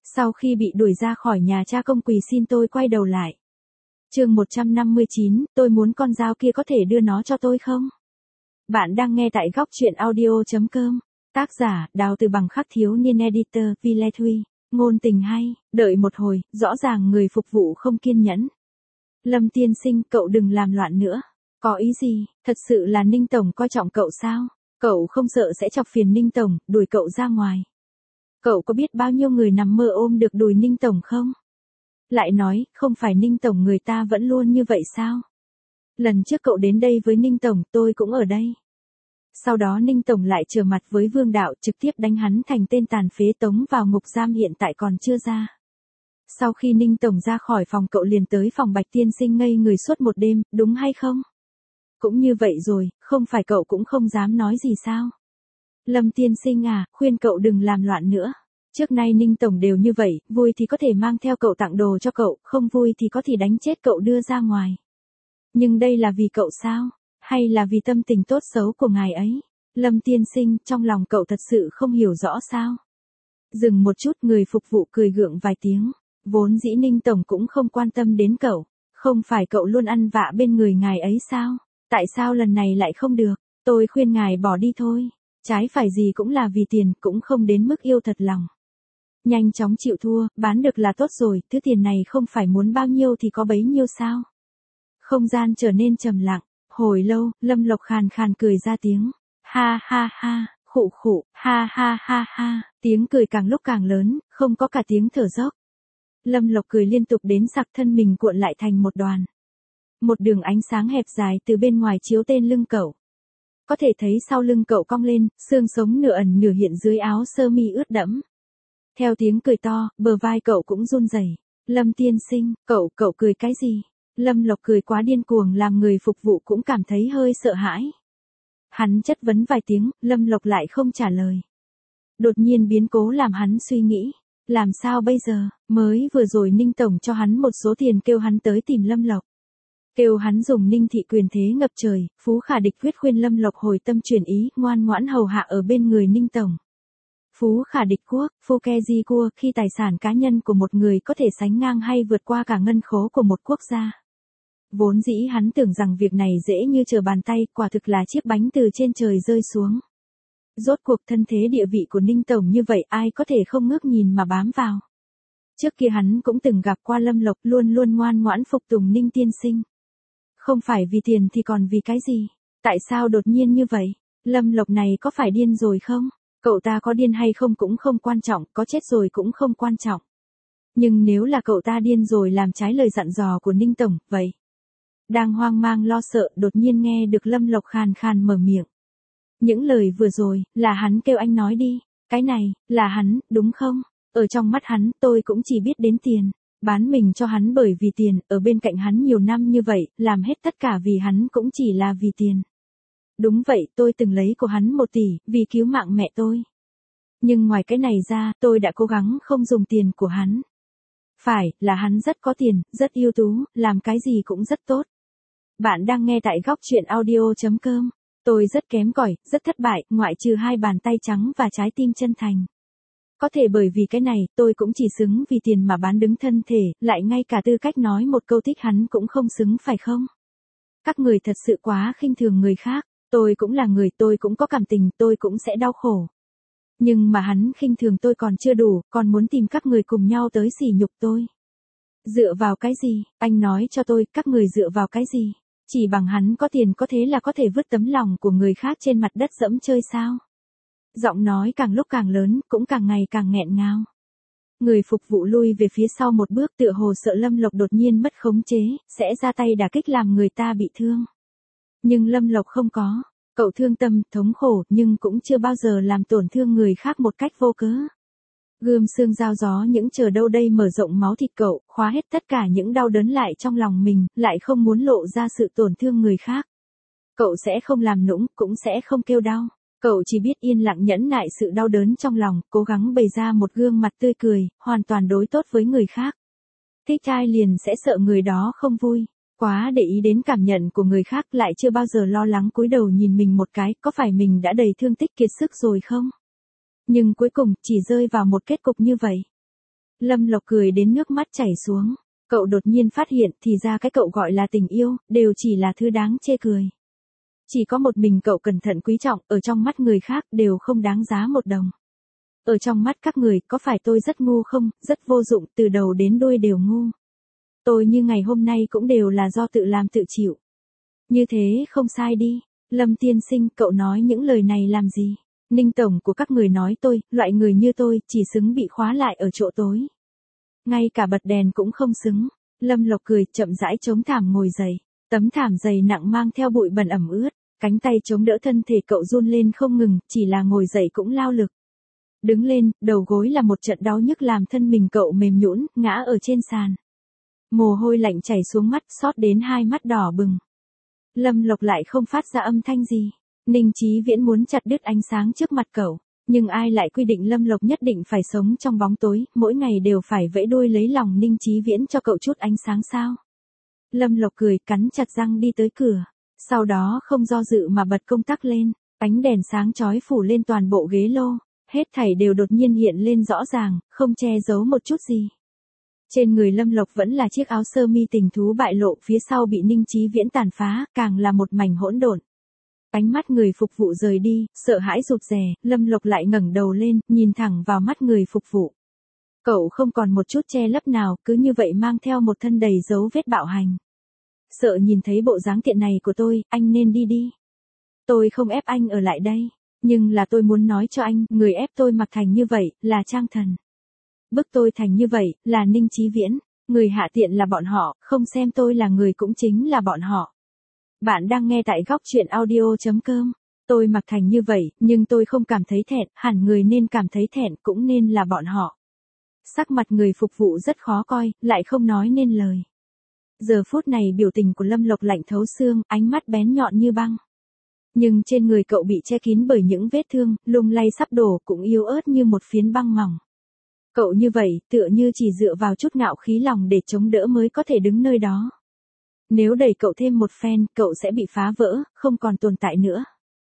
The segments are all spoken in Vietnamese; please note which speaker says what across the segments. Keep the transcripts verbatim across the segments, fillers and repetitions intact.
Speaker 1: Sau khi bị đuổi ra khỏi nhà cha công quỳ xin tôi quay đầu lại. Chương một trăm năm mươi chín, tôi muốn con dao kia có thể đưa nó cho tôi không? Bạn đang nghe tại góc truyện audio chấm com. Tác giả, Đào Từ Bằng Khắc Thiếu Niên Editor, Vile Thuy. Ngôn tình hay, đợi một hồi, rõ ràng người phục vụ không kiên nhẫn. Lâm tiên sinh, cậu đừng làm loạn nữa. Có ý gì, thật sự là Ninh Tổng coi trọng cậu sao? Cậu không sợ sẽ chọc phiền Ninh Tổng, đuổi cậu ra ngoài. Cậu có biết bao nhiêu người nằm mơ ôm được đùi Ninh Tổng không? Lại nói, không phải Ninh Tổng người ta vẫn luôn như vậy sao? Lần trước cậu đến đây với Ninh Tổng, tôi cũng ở đây. Sau đó Ninh Tổng lại trở mặt với Vương Đạo, trực tiếp đánh hắn thành tên tàn phế, tống vào ngục giam, hiện tại còn chưa ra. Sau khi Ninh Tổng ra khỏi phòng, cậu liền tới phòng Bạch tiên sinh ngây người suốt một đêm, đúng hay không? Cũng như vậy rồi, không phải cậu cũng không dám nói gì sao? Lâm tiên sinh à, khuyên cậu đừng làm loạn nữa. Trước nay Ninh Tổng đều như vậy, vui thì có thể mang theo cậu tặng đồ cho cậu, không vui thì có thể đánh chết cậu đưa ra ngoài. Nhưng đây là vì cậu sao? Hay là vì tâm tình tốt xấu của ngài ấy? Lâm tiên sinh, trong lòng cậu thật sự không hiểu rõ sao? Dừng một chút, người phục vụ cười gượng vài tiếng. Vốn dĩ Ninh Tổng cũng không quan tâm đến cậu. Không phải cậu luôn ăn vạ bên người ngài ấy sao? Tại sao lần này lại không được? Tôi khuyên ngài bỏ đi thôi. Trái phải gì cũng là vì tiền, cũng không đến mức yêu thật lòng. Nhanh chóng chịu thua, bán được là tốt rồi, thứ tiền này không phải muốn bao nhiêu thì có bấy nhiêu sao? Không gian trở nên trầm lặng, hồi lâu, Lâm Lộc khàn khàn cười ra tiếng. Ha ha ha, khụ khụ, ha ha ha ha, tiếng cười càng lúc càng lớn, không có cả tiếng thở dốc. Lâm Lộc cười liên tục đến sặc, thân mình cuộn lại thành một đoàn. Một đường ánh sáng hẹp dài từ bên ngoài chiếu tên lưng cậu. Có thể thấy sau lưng cậu cong lên, xương sống nửa ẩn nửa hiện dưới áo sơ mi ướt đẫm. Theo tiếng cười to, bờ vai cậu cũng run rẩy. Lâm tiên sinh, cậu, cậu cười cái gì? Lâm Lộc cười quá điên cuồng làm người phục vụ cũng cảm thấy hơi sợ hãi. Hắn chất vấn vài tiếng, Lâm Lộc lại không trả lời. Đột nhiên biến cố làm hắn suy nghĩ. Làm sao bây giờ, mới vừa rồi Ninh Tổng cho hắn một số tiền kêu hắn tới tìm Lâm Lộc. Kêu hắn dùng Ninh thị quyền thế ngập trời, Phú Khả Địch quyết khuyên Lâm Lộc hồi tâm chuyển ý, ngoan ngoãn hầu hạ ở bên người Ninh Tổng. Phú Khả Địch quốc, Phu Ke Di Cua, khi tài sản cá nhân của một người có thể sánh ngang hay vượt qua cả ngân khố của một quốc gia. Vốn dĩ hắn tưởng rằng việc này dễ như trở bàn tay, quả thực là chiếc bánh từ trên trời rơi xuống. Rốt cuộc thân thế địa vị của Ninh Tổng như vậy, ai có thể không ngước nhìn mà bám vào. Trước kia hắn cũng từng gặp qua Lâm Lộc, luôn luôn ngoan ngoãn phục tùng Ninh tiên sinh. Không phải vì tiền thì còn vì cái gì? Tại sao đột nhiên như vậy? Lâm Lộc này có phải điên rồi không? Cậu ta có điên hay không cũng không quan trọng, có chết rồi cũng không quan trọng. Nhưng nếu là cậu ta điên rồi làm trái lời dặn dò của Ninh Tổng, vậy? Đang hoang mang lo sợ, đột nhiên nghe được Lâm Lộc khàn khàn mở miệng. Những lời vừa rồi, là hắn kêu anh nói đi. Cái này, là hắn, đúng không? Ở trong mắt hắn, tôi cũng chỉ biết đến tiền. Bán mình cho hắn bởi vì tiền, ở bên cạnh hắn nhiều năm như vậy, làm hết tất cả vì hắn cũng chỉ là vì tiền. Đúng vậy, tôi từng lấy của hắn một tỷ, vì cứu mạng mẹ tôi. Nhưng ngoài cái này ra, tôi đã cố gắng không dùng tiền của hắn. Phải, là hắn rất có tiền, rất ưu tú, làm cái gì cũng rất tốt. Bạn đang nghe tại góc truyện audio chấm com. Tôi rất kém cỏi, rất thất bại, ngoại trừ hai bàn tay trắng và trái tim chân thành. Có thể bởi vì cái này, tôi cũng chỉ xứng vì tiền mà bán đứng thân thể, lại ngay cả tư cách nói một câu thích hắn cũng không xứng, phải không? Các người thật sự quá khinh thường người khác, tôi cũng là người, tôi cũng có cảm tình, tôi cũng sẽ đau khổ. Nhưng mà hắn khinh thường tôi còn chưa đủ, còn muốn tìm các người cùng nhau tới sỉ nhục tôi. Dựa vào cái gì, anh nói cho tôi, các người dựa vào cái gì? Chỉ bằng hắn có tiền có thế là có thể vứt tấm lòng của người khác trên mặt đất dẫm chơi sao? Giọng nói càng lúc càng lớn, cũng càng ngày càng nghẹn ngào. Người phục vụ lui về phía sau một bước, tựa hồ sợ Lâm Lộc đột nhiên mất khống chế, sẽ ra tay đả kích làm người ta bị thương. Nhưng Lâm Lộc không có, cậu thương tâm, thống khổ, nhưng cũng chưa bao giờ làm tổn thương người khác một cách vô cớ. Gươm xương dao gió những chờ đâu đây mở rộng máu thịt cậu, khóa hết tất cả những đau đớn lại trong lòng mình, lại không muốn lộ ra sự tổn thương người khác. Cậu sẽ không làm nũng, cũng sẽ không kêu đau. Cậu chỉ biết yên lặng nhẫn nại sự đau đớn trong lòng, cố gắng bày ra một gương mặt tươi cười, hoàn toàn đối tốt với người khác. Thích ai liền sẽ sợ người đó không vui. Quá để ý đến cảm nhận của người khác, lại chưa bao giờ lo lắng cúi đầu nhìn mình một cái, có phải mình đã đầy thương tích kiệt sức rồi không? Nhưng cuối cùng, chỉ rơi vào một kết cục như vậy. Lâm Lộc cười đến nước mắt chảy xuống. Cậu đột nhiên phát hiện thì ra cái cậu gọi là tình yêu, đều chỉ là thứ đáng chê cười. Chỉ có một mình cậu cẩn thận quý trọng, ở trong mắt người khác đều không đáng giá một đồng. Ở trong mắt các người, có phải tôi rất ngu không, rất vô dụng, từ đầu đến đuôi đều ngu. Tôi như ngày hôm nay cũng đều là do tự làm tự chịu. Như thế không sai đi. Lâm tiên sinh, cậu nói những lời này làm gì? Ninh tổng của các người nói tôi, loại người như tôi, chỉ xứng bị khóa lại ở chỗ tối. Ngay cả bật đèn cũng không xứng. Lâm Lộc cười, chậm rãi chống thảm ngồi dậy. Tấm thảm dày nặng mang theo bụi bẩn ẩm ướt, cánh tay chống đỡ thân thể cậu run lên không ngừng, chỉ là ngồi dậy cũng lao lực. Đứng lên, đầu gối là một trận đau nhức làm thân mình cậu mềm nhũn, ngã ở trên sàn. Mồ hôi lạnh chảy xuống mắt, xót đến hai mắt đỏ bừng. Lâm Lộc lại không phát ra âm thanh gì. Ninh Chí Viễn muốn chặt đứt ánh sáng trước mặt cậu, nhưng ai lại quy định Lâm Lộc nhất định phải sống trong bóng tối, mỗi ngày đều phải vẫy đuôi lấy lòng Ninh Chí Viễn cho cậu chút ánh sáng sao? Lâm Lộc cười, cắn chặt răng đi tới cửa, sau đó không do dự mà bật công tắc lên, ánh đèn sáng chói phủ lên toàn bộ ghế lô, hết thảy đều đột nhiên hiện lên rõ ràng, không che giấu một chút gì. Trên người Lâm Lộc vẫn là chiếc áo sơ mi tình thú bại lộ, phía sau bị Ninh Chí Viễn tàn phá, càng là một mảnh hỗn độn. Ánh mắt người phục vụ rời đi, sợ hãi rụt rè, Lâm Lộc lại ngẩng đầu lên, nhìn thẳng vào mắt người phục vụ. Cậu không còn một chút che lấp nào, cứ như vậy mang theo một thân đầy dấu vết bạo hành. Sợ nhìn thấy bộ dáng tiện này của tôi, anh nên đi đi. Tôi không ép anh ở lại đây, nhưng là tôi muốn nói cho anh, người ép tôi mặc thành như vậy, là Trang Thần. Bức tôi thành như vậy, là Ninh Chí Viễn, người hạ tiện là bọn họ, không xem tôi là người cũng chính là bọn họ. Bạn đang nghe tại góc truyện audio chấm com. Tôi mặc thành như vậy, nhưng tôi không cảm thấy thẹn, hẳn người nên cảm thấy thẹn cũng nên là bọn họ. Sắc mặt người phục vụ rất khó coi, lại không nói nên lời. Giờ phút này biểu tình của Lâm Lộc lạnh thấu xương, ánh mắt bén nhọn như băng. Nhưng trên người cậu bị che kín bởi những vết thương, lung lay sắp đổ, cũng yếu ớt như một phiến băng mỏng. Cậu như vậy, tựa như chỉ dựa vào chút ngạo khí lòng để chống đỡ mới có thể đứng nơi đó. Nếu đẩy cậu thêm một phen, cậu sẽ bị phá vỡ, không còn tồn tại nữa.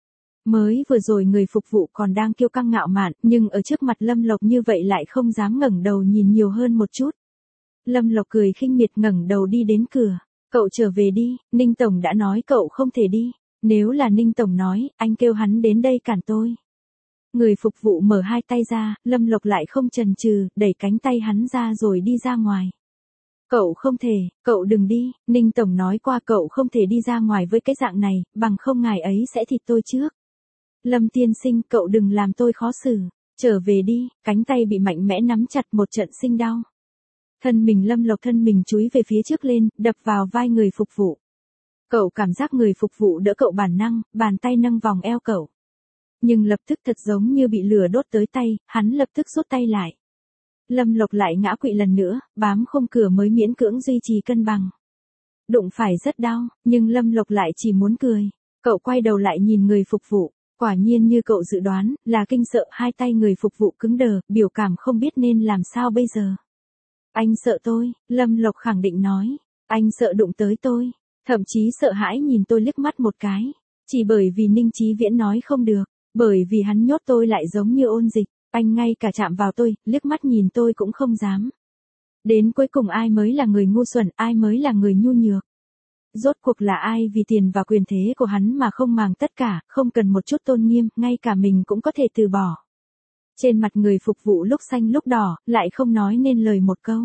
Speaker 1: Mới vừa rồi người phục vụ còn đang kiêu căng ngạo mạn, nhưng ở trước mặt Lâm Lộc như vậy lại không dám ngẩng đầu nhìn nhiều hơn một chút. Lâm Lộc cười khinh miệt ngẩng đầu đi đến cửa. Cậu trở về đi, Ninh Tổng đã nói cậu không thể đi. Nếu là Ninh Tổng nói, anh kêu hắn đến đây cản tôi. Người phục vụ mở hai tay ra, Lâm Lộc lại không chần chừ, đẩy cánh tay hắn ra rồi đi ra ngoài. Cậu không thể, cậu đừng đi, Ninh Tổng nói qua cậu không thể đi ra ngoài với cái dạng này, bằng không ngài ấy sẽ thịt tôi trước. Lâm tiên sinh, cậu đừng làm tôi khó xử, trở về đi, cánh tay bị mạnh mẽ nắm chặt một trận sinh đau. Thân mình Lâm Lộc thân mình chúi về phía trước lên, đập vào vai người phục vụ. Cậu cảm giác người phục vụ đỡ cậu bản năng, bàn tay nâng vòng eo cậu. Nhưng lập tức thật giống như bị lửa đốt tới tay, hắn lập tức rút tay lại. Lâm Lộc lại ngã quỵ lần nữa, bám khung cửa mới miễn cưỡng duy trì cân bằng. Đụng phải rất đau, nhưng Lâm Lộc lại chỉ muốn cười. Cậu quay đầu lại nhìn người phục vụ, quả nhiên như cậu dự đoán, là kinh sợ, hai tay người phục vụ cứng đờ, biểu cảm không biết nên làm sao bây giờ. Anh sợ tôi, Lâm Lộc khẳng định nói, anh sợ đụng tới tôi, thậm chí sợ hãi nhìn tôi liếc mắt một cái, chỉ bởi vì Ninh Chí Viễn nói không được, bởi vì hắn nhốt tôi lại giống như ôn dịch. Anh ngay cả chạm vào tôi, liếc mắt nhìn tôi cũng không dám. Đến cuối cùng ai mới là người ngu xuẩn, ai mới là người nhu nhược. Rốt cuộc là ai vì tiền và quyền thế của hắn mà không màng tất cả, không cần một chút tôn nghiêm, ngay cả mình cũng có thể từ bỏ. Trên mặt người phục vụ lúc xanh lúc đỏ, lại không nói nên lời một câu.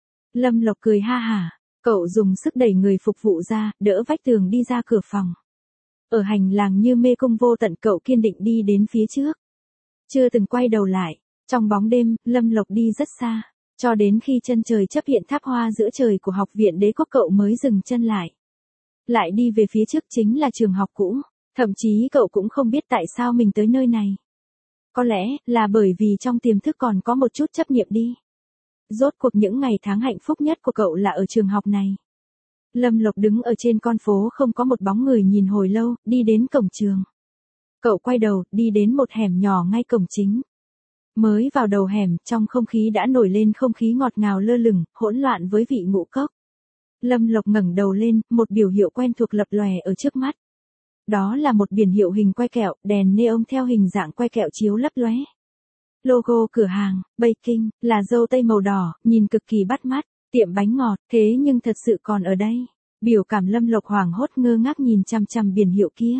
Speaker 1: Lâm Lộc cười ha hả, cậu dùng sức đẩy người phục vụ ra, đỡ vách tường đi ra cửa phòng. Ở hành lang như mê cung vô tận, cậu kiên định đi đến phía trước. Chưa từng quay đầu lại, trong bóng đêm, Lâm Lộc đi rất xa, cho đến khi chân trời chấp hiện tháp hoa giữa trời của học viện Đế Quốc cậu mới dừng chân lại. Lại đi về phía trước chính là trường học cũ, thậm chí cậu cũng không biết tại sao mình tới nơi này. Có lẽ là bởi vì trong tiềm thức còn có một chút chấp niệm đi. Rốt cuộc những ngày tháng hạnh phúc nhất của cậu là ở trường học này. Lâm Lộc đứng ở trên con phố không có một bóng người nhìn hồi lâu, đi đến cổng trường. Cậu quay đầu, đi đến một hẻm nhỏ ngay cổng chính. Mới vào đầu hẻm, trong không khí đã nổi lên không khí ngọt ngào lơ lửng, hỗn loạn với vị ngũ cốc. Lâm Lộc ngẩng đầu lên, một biểu hiệu quen thuộc lập lòe ở trước mắt. Đó là một biển hiệu hình quay kẹo, đèn neon theo hình dạng quay kẹo chiếu lấp lóe. Logo cửa hàng, baking, là dâu tây màu đỏ, nhìn cực kỳ bắt mắt, tiệm bánh ngọt, thế nhưng thật sự còn ở đây. Biểu cảm Lâm Lộc hoảng hốt ngơ ngác nhìn chằm chằm biển hiệu kia.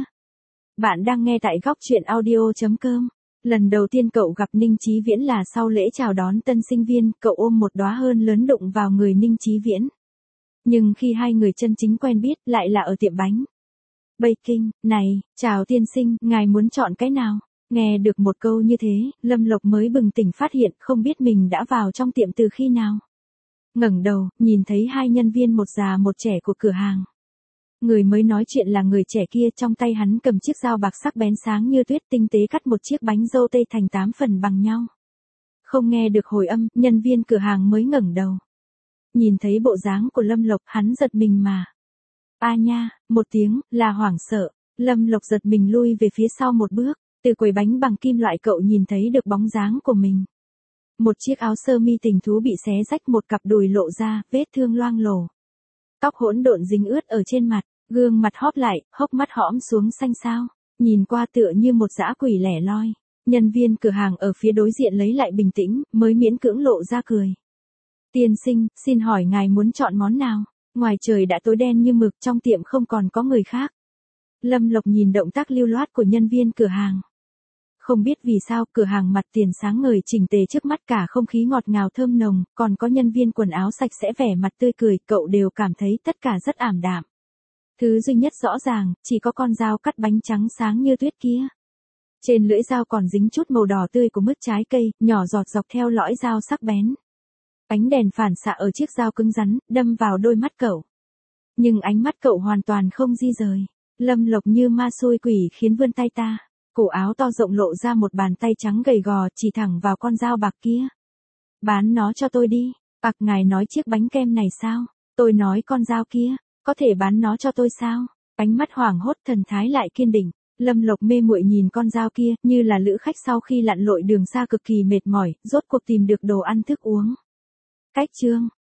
Speaker 1: Bạn đang nghe tại góc chuyện audio chấm com. Lần đầu tiên cậu gặp Ninh Chí Viễn là sau lễ chào đón tân sinh viên, cậu ôm một đóa hơn lớn đụng vào người Ninh Chí Viễn. Nhưng khi hai người chân chính quen biết, lại là ở tiệm bánh baking. Này, chào tiên sinh, ngài muốn chọn cái nào? Nghe được một câu như thế, Lâm Lộc mới bừng tỉnh phát hiện không biết mình đã vào trong tiệm từ khi nào. Ngẩng đầu, nhìn thấy hai nhân viên một già một trẻ của cửa hàng. Người mới nói chuyện là người trẻ kia, trong tay hắn cầm chiếc dao bạc sắc bén sáng như tuyết, tinh tế cắt một chiếc bánh dâu tây thành tám phần bằng nhau. Không nghe được hồi âm, nhân viên cửa hàng mới ngẩng đầu. Nhìn thấy bộ dáng của Lâm Lộc, hắn giật mình mà. A nha, một tiếng, là hoảng sợ. Lâm Lộc giật mình lui về phía sau một bước. Từ quầy bánh bằng kim loại cậu nhìn thấy được bóng dáng của mình. Một chiếc áo sơ mi tình thú bị xé rách, một cặp đùi lộ ra, vết thương loang lổ. Tóc hỗn độn dính ướt ở trên mặt, gương mặt hóp lại, hốc mắt hõm xuống xanh xao, nhìn qua tựa như một dã quỷ lẻ loi. Nhân viên cửa hàng ở phía đối diện lấy lại bình tĩnh, mới miễn cưỡng lộ ra cười. Tiên sinh, xin hỏi ngài muốn chọn món nào? Ngoài trời đã tối đen như mực, trong tiệm không còn có người khác. Lâm Lộc nhìn động tác lưu loát của nhân viên cửa hàng. Không biết vì sao, cửa hàng mặt tiền sáng ngời chỉnh tề, trước mắt cả không khí ngọt ngào thơm nồng, còn có nhân viên quần áo sạch sẽ vẻ mặt tươi cười, cậu đều cảm thấy tất cả rất ảm đạm. Thứ duy nhất rõ ràng, chỉ có con dao cắt bánh trắng sáng như tuyết kia. Trên lưỡi dao còn dính chút màu đỏ tươi của mứt trái cây, nhỏ giọt dọc theo lõi dao sắc bén. Ánh đèn phản xạ ở chiếc dao cứng rắn, đâm vào đôi mắt cậu. Nhưng ánh mắt cậu hoàn toàn không di rời. Lâm Lộc như ma xui quỷ khiến vươn tay ta. Cổ áo to rộng lộ ra một bàn tay trắng gầy gò, chỉ thẳng vào con dao bạc kia. Bán nó cho tôi đi. Ặc, ngài nói chiếc bánh kem này sao? Tôi nói con dao kia, có thể bán nó cho tôi sao? Ánh mắt hoảng hốt, thần thái lại kiên định. Lâm Lộc mê muội nhìn con dao kia, như là lữ khách sau khi lặn lội đường xa cực kỳ mệt mỏi, rốt cuộc tìm được đồ ăn thức uống. Cách chương